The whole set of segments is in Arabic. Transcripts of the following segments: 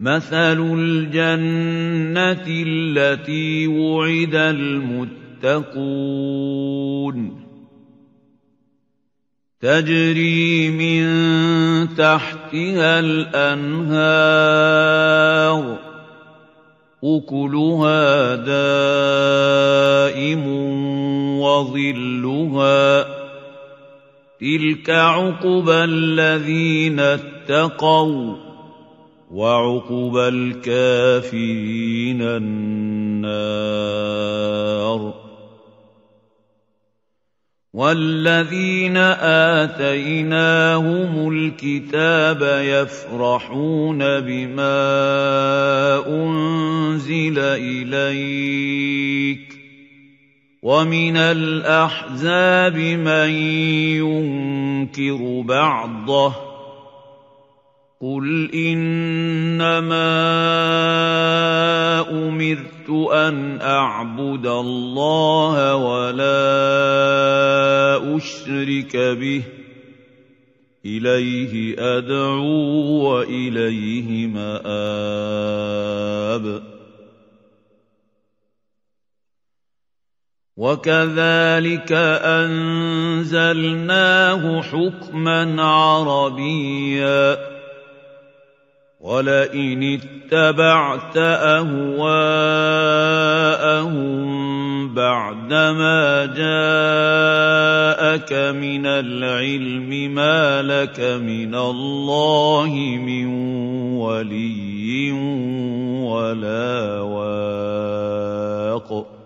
مَثَلُ الْجَنَّةِ الَّتِي وُعِدَ الْمُتَّقُونَ تَجْرِي مِن تَحْتِهَا الْأَنْهَارُ أُكُلُهَا دَائِمٌ وَظِلُّهَا تِلْكَ عُقْبَى الَّذِينَ اتَّقَوْا وَّعُقْبَى الْكَافِرِينَ النَّارُ وَالَّذِينَ آتَيْنَاهُمُ الْكِتَابَ يَفْرَحُونَ بِمَا أُنزِلَ إِلَيْكَ وَمِنَ الْأَحْزَابِ مَن يُنكِرُ بَعْضَهُ قُلْ إِنَّمَا أُمِرْتُ أَنْ أَعْبُدَ اللَّهَ وَلَا أُشْرِكَ بِهِ إِلَيْهِ أَدْعُو وَإِلَيْهِ مَآبِ وَكَذَلِكَ أَنزَلْنَاهُ حُكْمًا عَرَبِيًّا وَلَئِنِ اتَّبَعْتَ أَهْوَاءَهُم بَعْدَمَا جَاءَكَ مِنَ الْعِلْمِ مَا لَكَ مِنَ اللَّهِ مِن وَلِيٍّ وَلَا وَاقٍ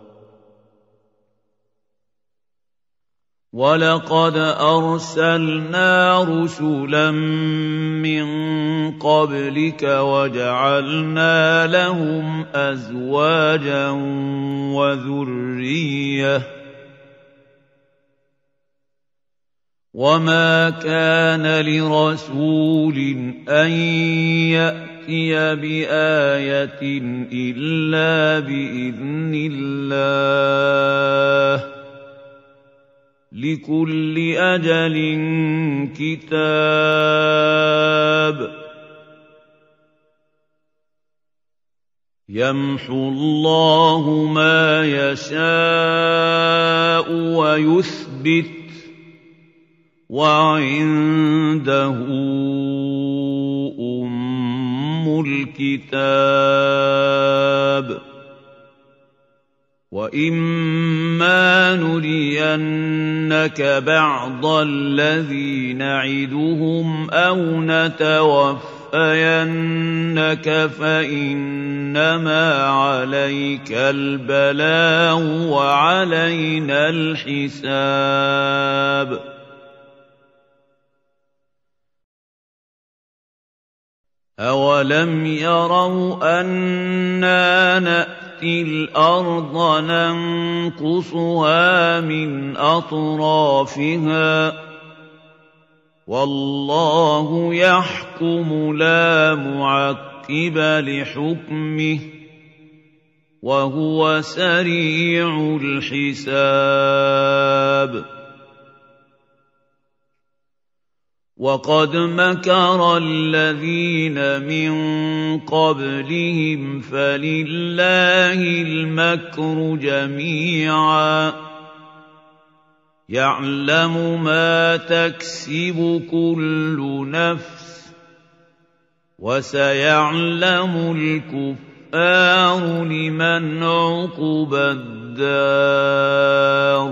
وَلَقَدْ أَرْسَلْنَا رُسُلًا مِّن قَبْلِكَ وَجَعَلْنَا لَهُمْ أَزْوَاجًا وَذُرِّيَّةً ۚ وَمَا كَانَ لِرَسُولٍ أَن يَأْتِيَ بِآيَةٍ إِلَّا بِإِذْنِ اللَّهِ ۗ لِكُلِّ أَجَلٍ كِتَابٌ يَمْحُو اللَّهُ مَا يَشَاءُ وَيُثْبِتُ ۖ وَعِندَهُ أُمُّ الْكِتَابِ وَإِمَّا نُرِيَنَّكَ بَعْضَ الَّذِي نَعِدُهُمْ أَوْ نَتَوَفَّيَنَّكَ فَإِنَّمَا عَلَيْكَ الْبَلَاغُ وَعَلَيْنَا الْحِسَابُ أَوَلَمْ يَرَوْا أَنَّا نَأْتِي الْأَرْضَ نَنقُصُهَا مِنْ أَطْرَافِهَا ۚ وَاللَّهُ يَحْكُمُ لَا مُعَقِّبَ لِحُكْمِهِ ۚ وَهُوَ سَرِيعُ الْحِسَابِ وَقَدْ مَكَرَ الَّذِينَ مِن قَبْلِهِمْ فَلِلَّهِ الْمَكْرُ جَمِيعًا ۖ يَعْلَمُ مَا تَكْسِبُ كُلُّ نَفْسٍ ۗ وَسَيَعْلَمُ الْكُفَّارُ لِمَنْ عُقْبَى الدَّارِ